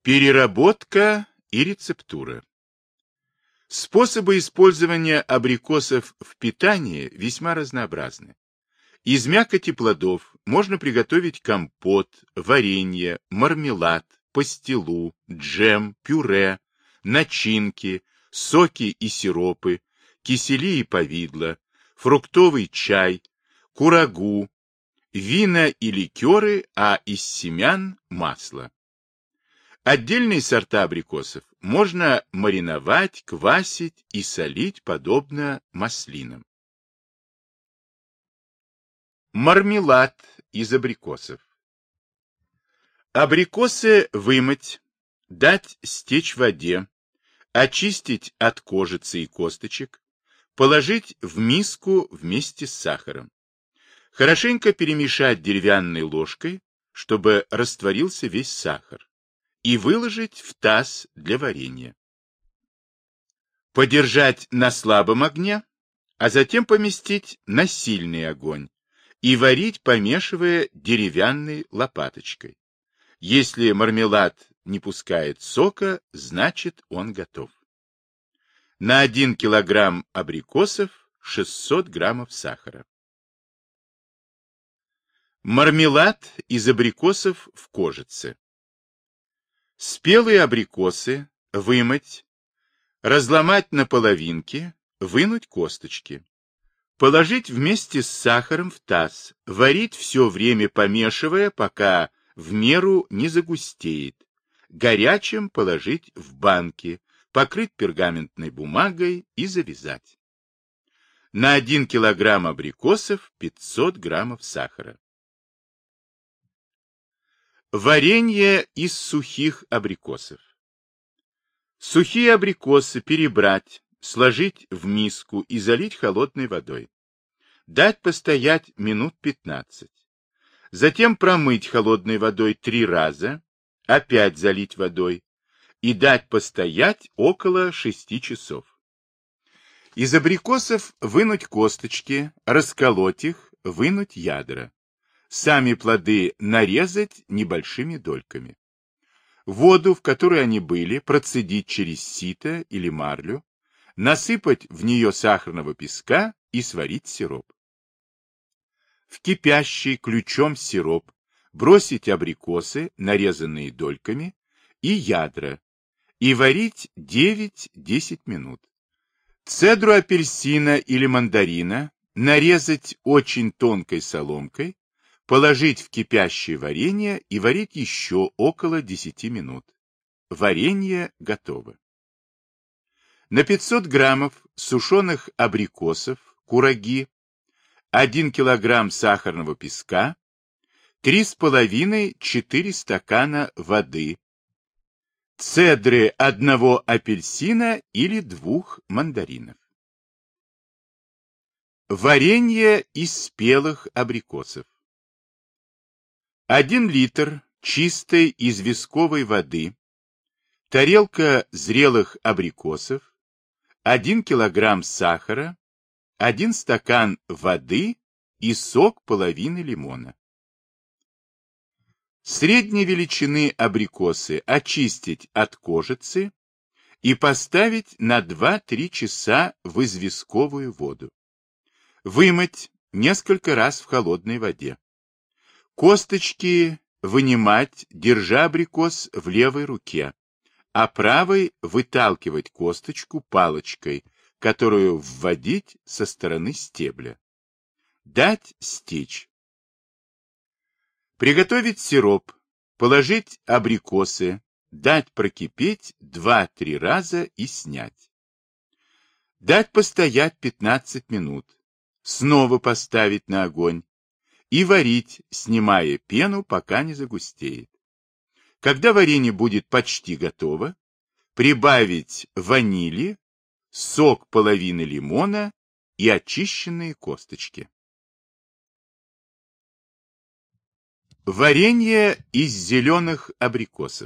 Переработка и рецептура. Способы использования абрикосов в питании весьма разнообразны. Из мякоти плодов можно приготовить компот, варенье, мармелад, пастилу, джем, пюре, начинки, соки и сиропы, кисели и повидла, фруктовый чай, курагу, вина и ликеры, а из семян – масло. Отдельные сорта абрикосов можно мариновать, квасить и солить, подобно маслинам. Мармелад из абрикосов. Абрикосы вымыть, дать стечь в воде, очистить от кожицы и косточек, положить в миску вместе с сахаром. Хорошенько перемешать деревянной ложкой, чтобы растворился весь сахар, и выложить в таз для варенья. Подержать на слабом огне, а затем поместить на сильный огонь и варить, помешивая деревянной лопаточкой. Если мармелад не пускает сока, значит он готов. На 1 килограмм абрикосов 600 граммов сахара. Мармелад из абрикосов в кожице. Спелые абрикосы вымыть, разломать на половинки, вынуть косточки. Положить вместе с сахаром в таз, варить все время помешивая, пока в меру не загустеет. Горячим положить в банки, покрыть пергаментной бумагой и завязать. На 1 килограмм абрикосов 500 граммов сахара. Варенье из сухих абрикосов. Сухие абрикосы перебрать, сложить в миску и залить холодной водой. Дать постоять минут 15. Затем промыть холодной водой 3 раза, опять залить водой и дать постоять около 6 часов. Из абрикосов вынуть косточки, расколоть их, вынуть ядра. Сами плоды нарезать небольшими дольками. Воду, в которой они были, процедить через сито или марлю, насыпать в нее сахарного песка и сварить сироп. В кипящий ключом сироп бросить абрикосы, нарезанные дольками, и ядра, и варить 9-10 минут. Цедру апельсина или мандарина нарезать очень тонкой соломкой, положить в кипящее варенье и варить еще около 10 минут. Варенье готово. На 500 граммов сушеных абрикосов, кураги, 1 килограмм сахарного песка, 3,5-4 стакана воды, цедры 1 апельсина или 2 мандаринов. Варенье из спелых абрикосов. 1 литр чистой известковой воды, тарелка зрелых абрикосов, 1 килограмм сахара, 1 стакан воды и сок половины лимона. Средней величины абрикосы очистить от кожицы и поставить на 2-3 часа в известковую воду. Вымыть несколько раз в холодной воде. Косточки вынимать, держа абрикос в левой руке, а правой выталкивать косточку палочкой, которую вводить со стороны стебля. Дать стечь. Приготовить сироп, положить абрикосы, дать прокипеть 2-3 раза и снять. Дать постоять 15 минут, снова поставить на огонь и варить, снимая пену, пока не загустеет. Когда варенье будет почти готово, прибавить ванили, сок половины лимона и очищенные косточки. Варенье из зеленых абрикосов.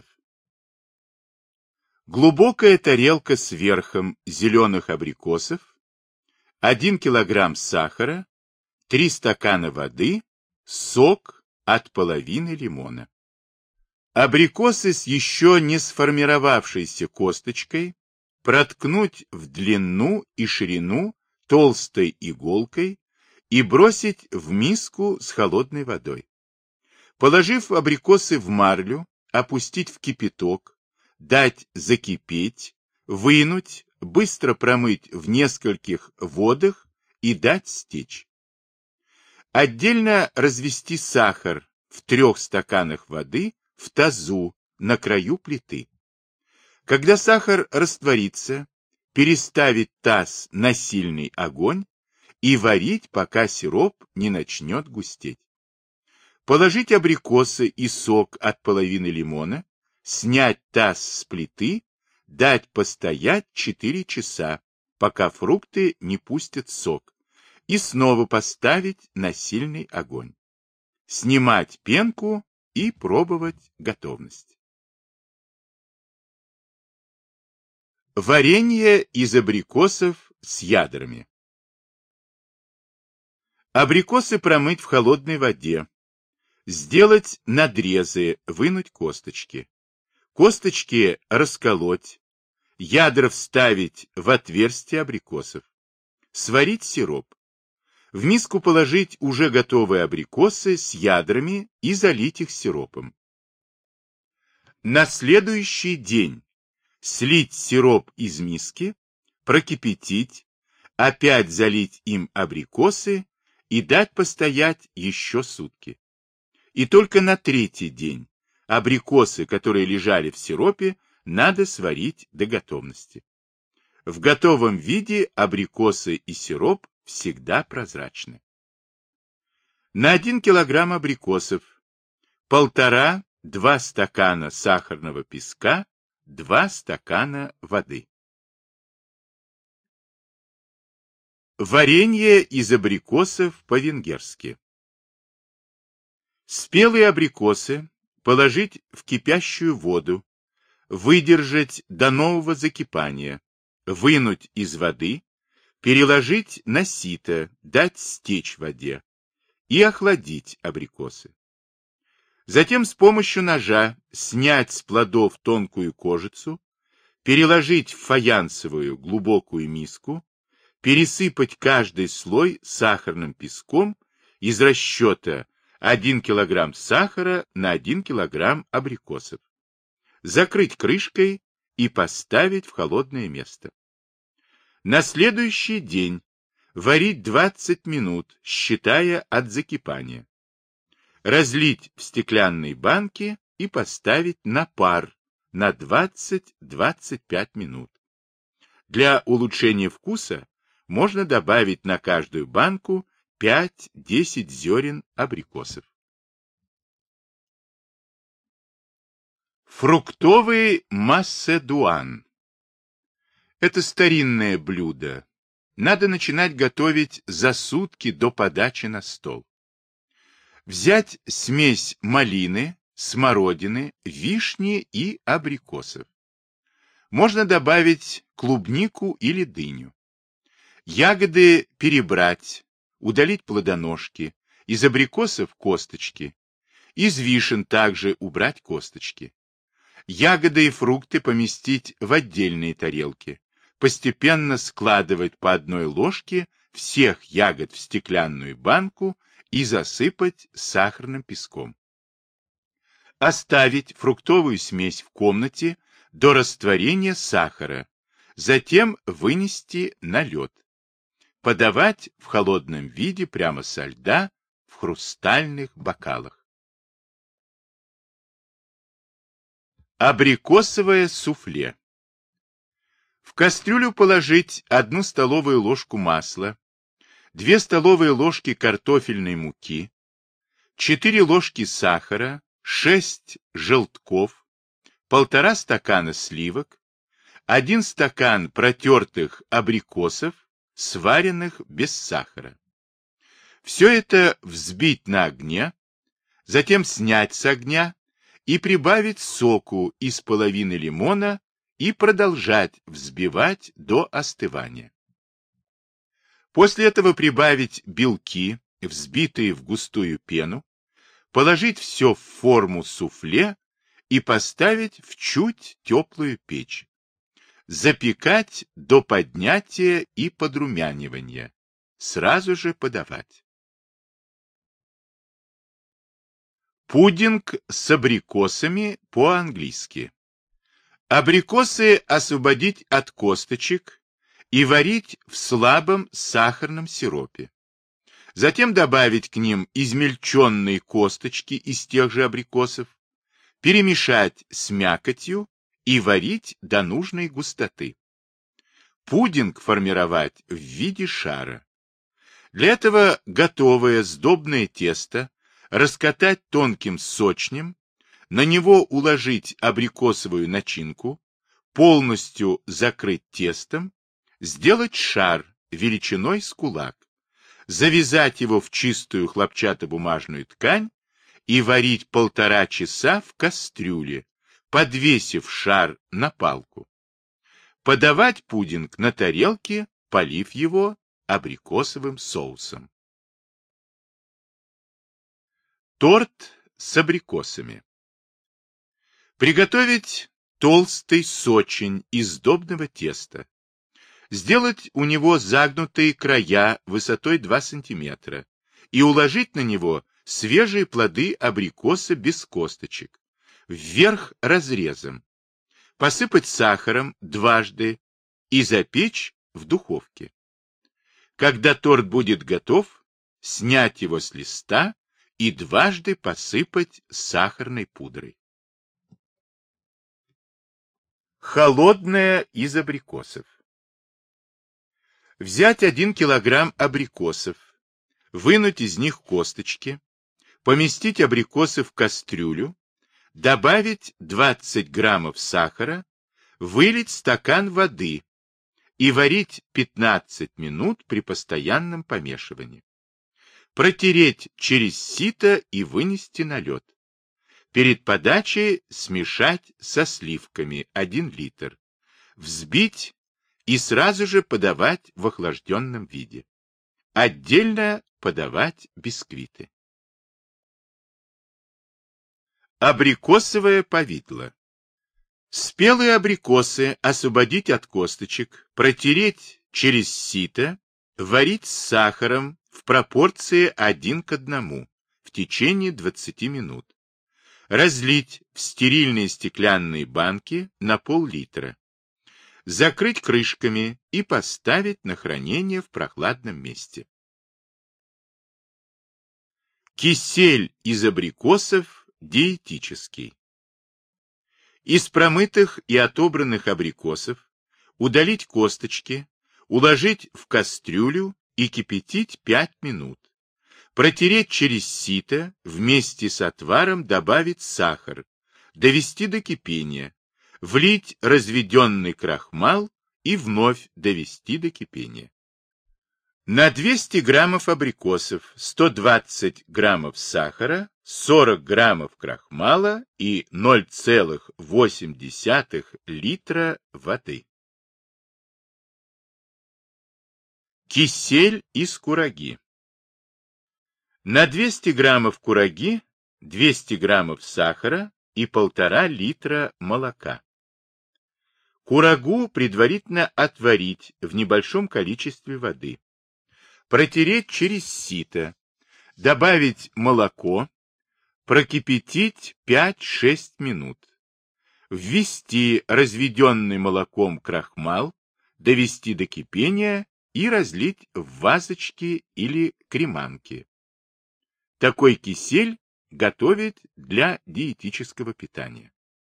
Глубокая тарелка с верхом зеленых абрикосов, 1 килограмм сахара, 3 стакана воды, сок от половины лимона. Абрикосы с еще не сформировавшейся косточкой проткнуть в длину и ширину толстой иголкой и бросить в миску с холодной водой. Положив абрикосы в марлю, опустить в кипяток, дать закипеть, вынуть, быстро промыть в нескольких водах и дать стечь. Отдельно развести сахар в 3 стаканах воды в тазу на краю плиты. Когда сахар растворится, переставить таз на сильный огонь и варить, пока сироп не начнет густеть. Положить абрикосы и сок от половины лимона, снять таз с плиты, дать постоять 4 часа, пока фрукты не пустят сок, и снова поставить на сильный огонь. Снимать пенку и пробовать готовность. Варенье из абрикосов с ядрами. Абрикосы промыть в холодной воде. Сделать надрезы, вынуть косточки. Косточки расколоть. Ядра вставить в отверстие абрикосов. Сварить сироп. В миску положить уже готовые абрикосы с ядрами и залить их сиропом. На следующий день слить сироп из миски, прокипятить, опять залить им абрикосы и дать постоять еще сутки. И только на 3-й день абрикосы, которые лежали в сиропе, надо сварить до готовности. В готовом виде абрикосы и сироп всегда прозрачны. На 1 килограмм абрикосов 1,5-2 стакана сахарного песка, 2 стакана воды. Варенье из абрикосов по-венгерски. Спелые абрикосы положить в кипящую воду, выдержать до нового закипания, вынуть из воды, переложить на сито, дать стечь в воде и охладить абрикосы. Затем с помощью ножа снять с плодов тонкую кожицу, переложить в фаянсовую глубокую миску, пересыпать каждый слой сахарным песком из расчета 1 килограмм сахара на 1 килограмм абрикосов. Закрыть крышкой и поставить в холодное место. На следующий день варить 20 минут, считая от закипания. Разлить в стеклянные банки и поставить на пар на 20-25 минут. Для улучшения вкуса можно добавить на каждую банку 5-10 зерен абрикосов. Фруктовый масседуан. Это старинное блюдо. Надо начинать готовить за сутки до подачи на стол. Взять смесь малины, смородины, вишни и абрикосов. Можно добавить клубнику или дыню. Ягоды перебрать, удалить плодоножки, из абрикосов косточки, из вишен также убрать косточки. Ягоды и фрукты поместить в отдельные тарелки, постепенно складывать по одной ложке всех ягод в стеклянную банку и засыпать сахарным песком. Оставить фруктовую смесь в комнате до растворения сахара, затем вынести на лед. Подавать в холодном виде прямо со льда в хрустальных бокалах. Абрикосовое суфле. В кастрюлю положить 1 столовую ложку масла, 2 столовые ложки картофельной муки, 4 ложки сахара, 6 желтков, 1,5 стакана сливок, 1 стакан протертых абрикосов, сваренных без сахара. Все это взбить на огне, затем снять с огня и прибавить соку из половины лимона и продолжать взбивать до остывания. После этого прибавить белки, взбитые в густую пену, положить все в форму суфле и поставить в чуть теплую печь. Запекать до поднятия и подрумянивания. Сразу же подавать. Пудинг с абрикосами по-английски. Абрикосы освободить от косточек и варить в слабом сахарном сиропе. Затем добавить к ним измельченные косточки из тех же абрикосов, перемешать с мякотью и варить до нужной густоты. Пудинг формировать в виде шара. Для этого готовое сдобное тесто раскатать тонким сочнем, на него уложить абрикосовую начинку, полностью закрыть тестом, сделать шар величиной с кулак, завязать его в чистую хлопчатобумажную ткань и варить 1,5 часа в кастрюле, подвесив шар на палку. Подавать пудинг на тарелке, полив его абрикосовым соусом. Торт с абрикосами. Приготовить толстый сочень из сдобного теста. Сделать у него загнутые края высотой 2 см и уложить на него свежие плоды абрикоса без косточек, вверх разрезом, посыпать сахаром дважды и запечь в духовке. Когда торт будет готов, снять его с листа и дважды посыпать сахарной пудрой. Холодное из абрикосов. Взять 1 килограмм абрикосов, вынуть из них косточки, поместить абрикосы в кастрюлю, добавить 20 граммов сахара, вылить стакан воды и варить 15 минут при постоянном помешивании. Протереть через сито и вынести на лед. Перед подачей смешать со сливками 1 литр, взбить и сразу же подавать в охлажденном виде. Отдельно подавать бисквиты. Абрикосовое повидло. Спелые абрикосы освободить от косточек, протереть через сито, варить с сахаром в пропорции 1 к 1 в течение 20 минут. Разлить в стерильные стеклянные банки на пол-литра. Закрыть крышками и поставить на хранение в прохладном месте. Кисель из абрикосов диетический. Из промытых и отобранных абрикосов удалить косточки, уложить в кастрюлю и кипятить 5 минут. Протереть через сито, вместе с отваром добавить сахар, довести до кипения, влить разведенный крахмал и вновь довести до кипения. На 200 граммов абрикосов 120 граммов сахара, 40 граммов крахмала и 0,8 литра воды. Кисель из кураги. На 200 граммов кураги 200 граммов сахара и 1,5 литра молока. Курагу предварительно отварить в небольшом количестве воды. Протереть через сито. Добавить молоко. Прокипятить 5-6 минут. Ввести разведенный молоком крахмал, довести до кипения и разлить в вазочки или креманки. Такой кисель готовить для диетического питания.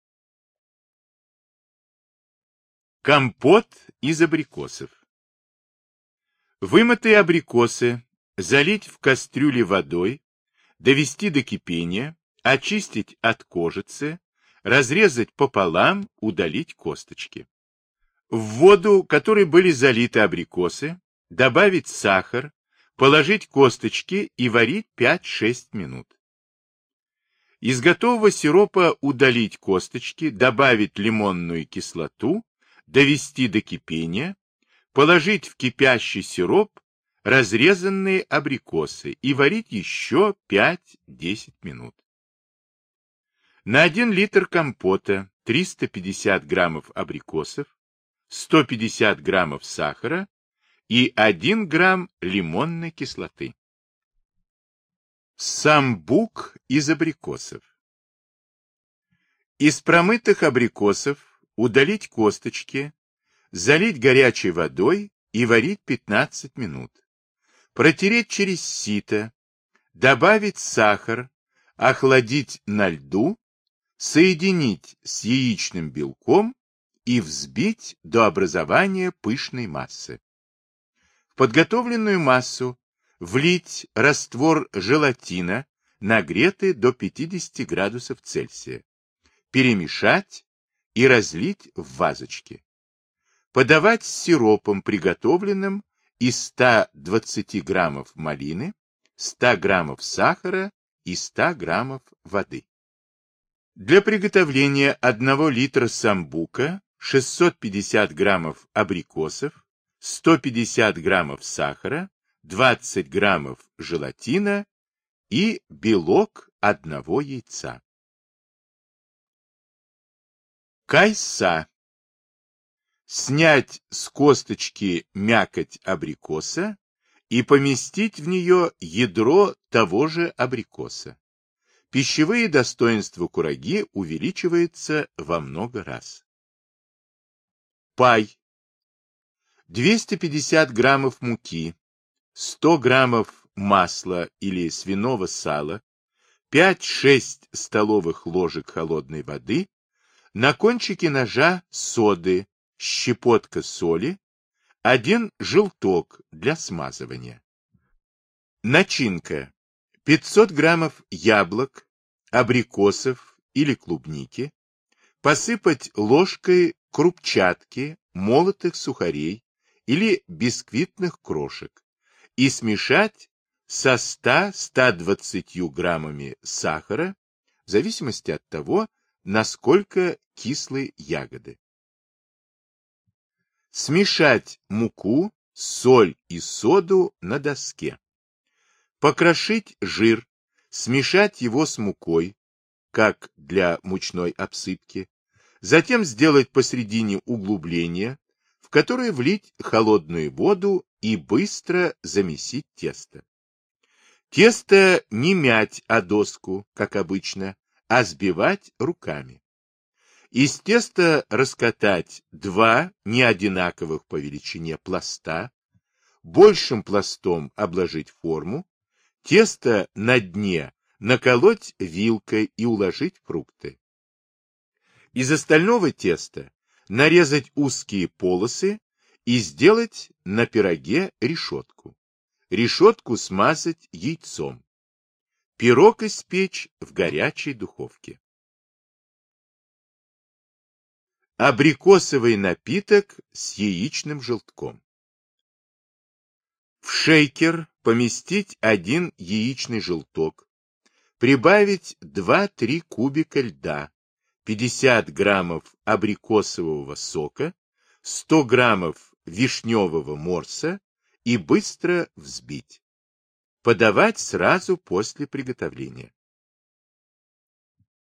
Компот из абрикосов. Вымытые абрикосы залить в кастрюле водой, довести до кипения, очистить от кожицы, разрезать пополам, удалить косточки. В воду, которой были залиты абрикосы, добавить сахар, положить косточки и варить 5-6 минут. Из готового сиропа удалить косточки, добавить лимонную кислоту, довести до кипения, положить в кипящий сироп разрезанные абрикосы и варить еще 5-10 минут. На 1 литр компота 350 граммов абрикосов, 150 граммов сахара и 1 грамм лимонной кислоты. Самбук из абрикосов. Из промытых абрикосов удалить косточки, залить горячей водой и варить 15 минут. Протереть через сито, добавить сахар, охладить на льду, соединить с яичным белком и взбить до образования пышной массы. В подготовленную массу влить раствор желатина, нагретый до 50 градусов Цельсия, перемешать и разлить в вазочки. Подавать с сиропом, приготовленным из 120 граммов малины, 100 граммов сахара и 100 граммов воды. Для приготовления 1 литра самбука 650 граммов абрикосов, 150 граммов сахара, 20 граммов желатина и белок 1 яйца. Кайса. Снять с косточки мякоть абрикоса и поместить в нее ядро того же абрикоса. Пищевые достоинства кураги увеличиваются во много раз. Пай. 250 граммов муки, 100 граммов масла или свиного сала, 5-6 столовых ложек холодной воды, на кончике ножа соды, щепотка соли, 1 желток для смазывания. Начинка. 500 граммов яблок, абрикосов или клубники, посыпать ложкой крупчатки, молотых сухарей или бисквитных крошек и смешать со 100-120 граммами сахара, в зависимости от того, насколько кислы ягоды. Смешать муку, соль и соду на доске. Покрошить жир, смешать его с мукой, как для мучной обсыпки, затем сделать посредине углубление, в которое влить холодную воду и быстро замесить тесто. Тесто не мять о доску, как обычно, а сбивать руками. Из теста раскатать 2 неодинаковых по величине пласта, большим пластом обложить форму, тесто на дне наколоть вилкой и уложить фрукты. Из остального теста нарезать узкие полосы и сделать на пироге решетку. Решетку смазать яйцом. Пирог испечь в горячей духовке. Абрикосовый напиток с яичным желтком. В шейкер поместить 1 яичный желток, прибавить 2-3 кубика льда, 50 граммов абрикосового сока, 100 граммов вишневого морса и быстро взбить. Подавать сразу после приготовления.